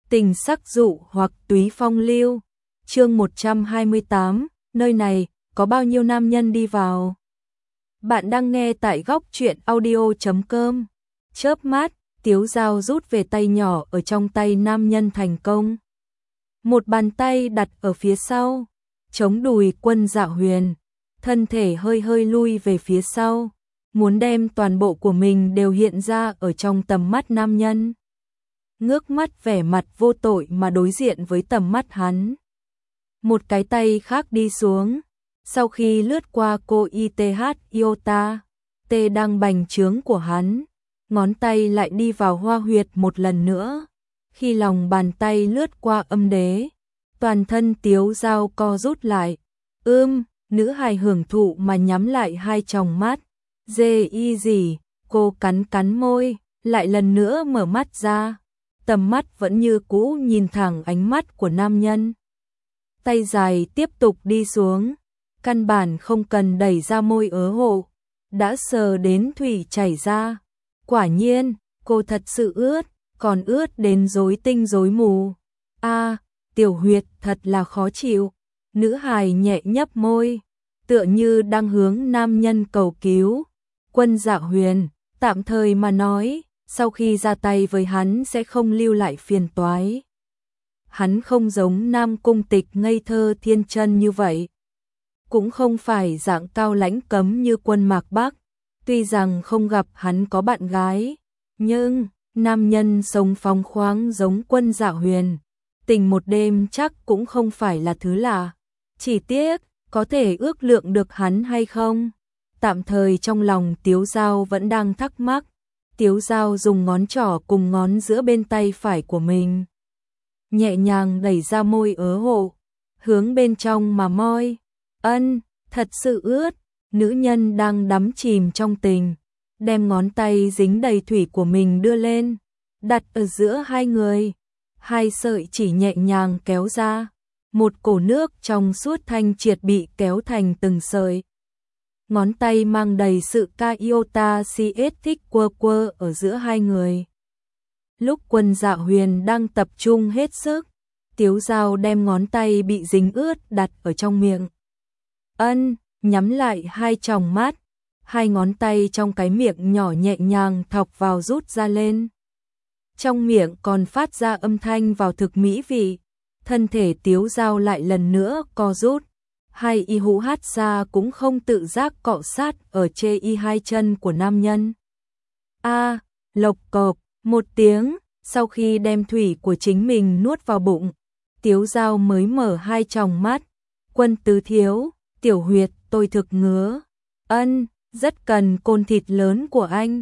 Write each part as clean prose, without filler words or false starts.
Tình sắc dụ hoặc túy phong lưu. Chương 128, nơi này có bao nhiêu nam nhân đi vào? Bạn đang nghe tại góc truyện audio.com. Chớp mắt, Tiếu Dao rút về tay nhỏ ở trong tay nam nhân thành công. Một bàn tay đặt ở phía sau, chống đùi Quân Dạ Huyền, thân thể hơi hơi lui về phía sau, muốn đem toàn bộ của mình đều hiện ra ở trong tầm mắt nam nhân. Ngước mắt vẻ mặt vô tội mà đối diện với tầm mắt hắn. Một cái tay khác đi xuống, sau khi lướt qua cô ITH Iota, T đang bành trướng của hắn, ngón tay lại đi vào hoa huyệt một lần nữa. Khi lòng bàn tay lướt qua âm đế, toàn thân Tiếu Dao co rút lại. Nữ hài hưởng thụ mà nhắm lại hai tròng mắt. Dê y gì, cô cắn cắn môi, lại lần nữa mở mắt ra. Tầm mắt vẫn như cũ nhìn thẳng ánh mắt của nam nhân. Tay dài tiếp tục đi xuống, căn bản không cần đẩy ra môi ớ hộ, đã sờ đến thủy chảy ra. Quả nhiên, cô thật sự ướt, còn ướt đến rối tinh rối mù. Tiểu huyệt thật là khó chịu. Nữ hài nhẹ nhấp môi, tựa như đang hướng nam nhân cầu cứu. Quân Dạ Huyền, tạm thời mà nói, sau khi ra tay với hắn sẽ không lưu lại phiền toái. Hắn không giống Nam Cung Tịch ngây thơ thiên chân như vậy, cũng không phải dạng cao lãnh cấm như Quân Mạc Bắc. Tuy rằng không gặp hắn có bạn gái, nhưng nam nhân sống phóng khoáng giống Quân Dạ Huyền, tình một đêm chắc cũng không phải là thứ lạ. Chỉ tiếc, có thể ước lượng được hắn hay không? Tạm thời trong lòng Tiếu Dao vẫn đang thắc mắc. Tiếu Dao dùng ngón trỏ cùng ngón giữa bên tay phải của mình, nhẹ nhàng đẩy ra môi ớ hộ, hướng bên trong mà moi. Thật sự ướt. Nữ nhân đang đắm chìm trong tình, đem ngón tay dính đầy thủy của mình đưa lên, đặt ở giữa hai người. Hai sợi chỉ nhẹ nhàng kéo ra, một cổ nước trong suốt thanh triệt bị kéo thành từng sợi. Ngón tay mang đầy sự ca iota CS thích quơ quơ ở giữa hai người. Lúc Quân Dạ Huyền đang tập trung hết sức, Tiếu Dao đem ngón tay bị dính ướt đặt ở trong miệng. Nhắm lại hai tròng mắt, hai ngón tay trong cái miệng nhỏ nhẹ nhàng thọc vào rút ra lên. Trong miệng còn phát ra âm thanh vào thực mỹ vị. Thân thể Tiếu Dao lại lần nữa co rút. Hai y hũ hát ra cũng không tự giác cọ sát ở chê y hai chân của nam nhân. Lộc cộp một tiếng, sau khi đem thủy của chính mình nuốt vào bụng, Tiếu Dao mới mở hai tròng mắt. Quân tứ thiếu, tiểu huyệt tôi thực ngứa. Rất cần côn thịt lớn của anh.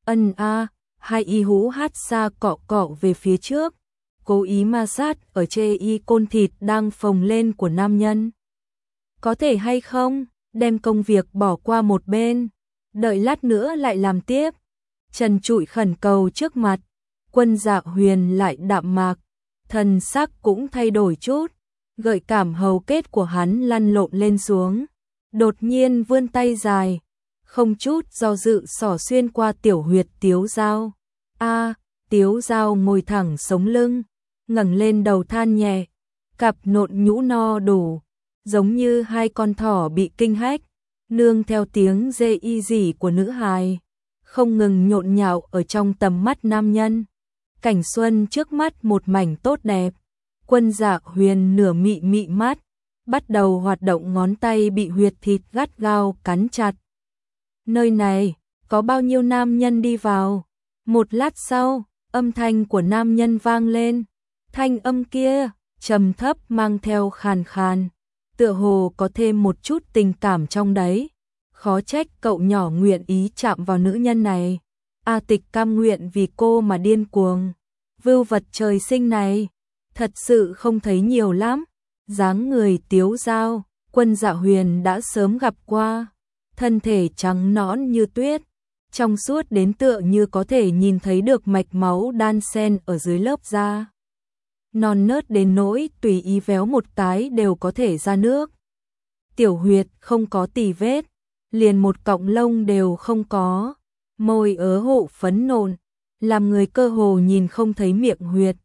Hai y hũ hát xa cọ cọ về phía trước, cố ý ma sát ở chê y côn thịt đang phồng lên của nam nhân. Có thể hay không, đem công việc bỏ qua một bên, đợi lát nữa lại làm tiếp. Trần trụi khẩn cầu trước mặt. Quân Dạ Huyền lại đạm mạc, thần sắc cũng thay đổi chút. Gợi cảm hầu kết của hắn lăn lộn lên xuống, đột nhiên vươn tay dài, không chút do dự xỏ xuyên qua tiểu huyệt Tiếu Dao. Tiếu Dao ngồi thẳng sống lưng, ngẩng lên đầu than nhẹ, cặp nộn nhũ no đủ, giống như hai con thỏ bị kinh hách, nương theo tiếng dê y dỉ của nữ hài, không ngừng nhộn nhạo ở trong tầm mắt nam nhân. Cảnh xuân trước mắt một mảnh tốt đẹp. Quân Dạ Huyền nửa mị mị mắt, bắt đầu hoạt động ngón tay bị huyệt thịt gắt gao cắn chặt. Nơi này, có bao nhiêu nam nhân đi vào? Một lát sau, âm thanh của nam nhân vang lên. Thanh âm kia, trầm thấp mang theo khàn khàn, tựa hồ có thêm một chút tình cảm trong đấy. Khó trách cậu nhỏ nguyện ý chạm vào nữ nhân này. Tịch cam nguyện vì cô mà điên cuồng. Vưu vật trời sinh này, thật sự không thấy nhiều lắm. Dáng người Tiếu Dao, Quân Dạ Huyền đã sớm gặp qua. Thân thể trắng nõn như tuyết, trong suốt đến tựa như có thể nhìn thấy được mạch máu đan xen ở dưới lớp da. Non nớt đến nỗi tùy ý véo một cái đều có thể ra nước. Tiểu huyệt không có tì vết, liền một cọng lông đều không có. Môi ớ hộ phấn nộn, làm người cơ hồ nhìn không thấy miệng huyệt.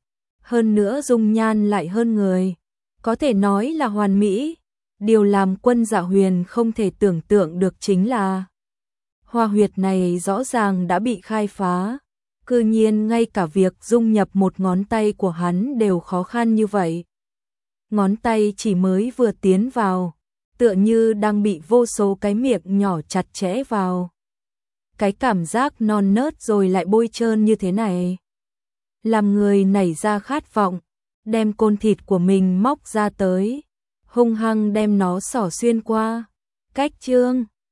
hơn nữa dung nhan lại hơn người, có thể nói là hoàn mỹ. Điều làm Quân Dạ Huyền không thể tưởng tượng được chính là hoa huyệt này rõ ràng đã bị khai phá, cư nhiên ngay cả việc dung nhập một ngón tay của hắn đều khó khăn như vậy. Ngón tay chỉ mới vừa tiến vào, tựa như đang bị vô số cái miệng nhỏ chặt chẽ vào. Cái cảm giác non nớt rồi lại bôi trơn như thế này, làm người nảy ra khát vọng, đem côn thịt của mình móc ra tới, hung hăng đem nó xỏ xuyên qua. Cách chương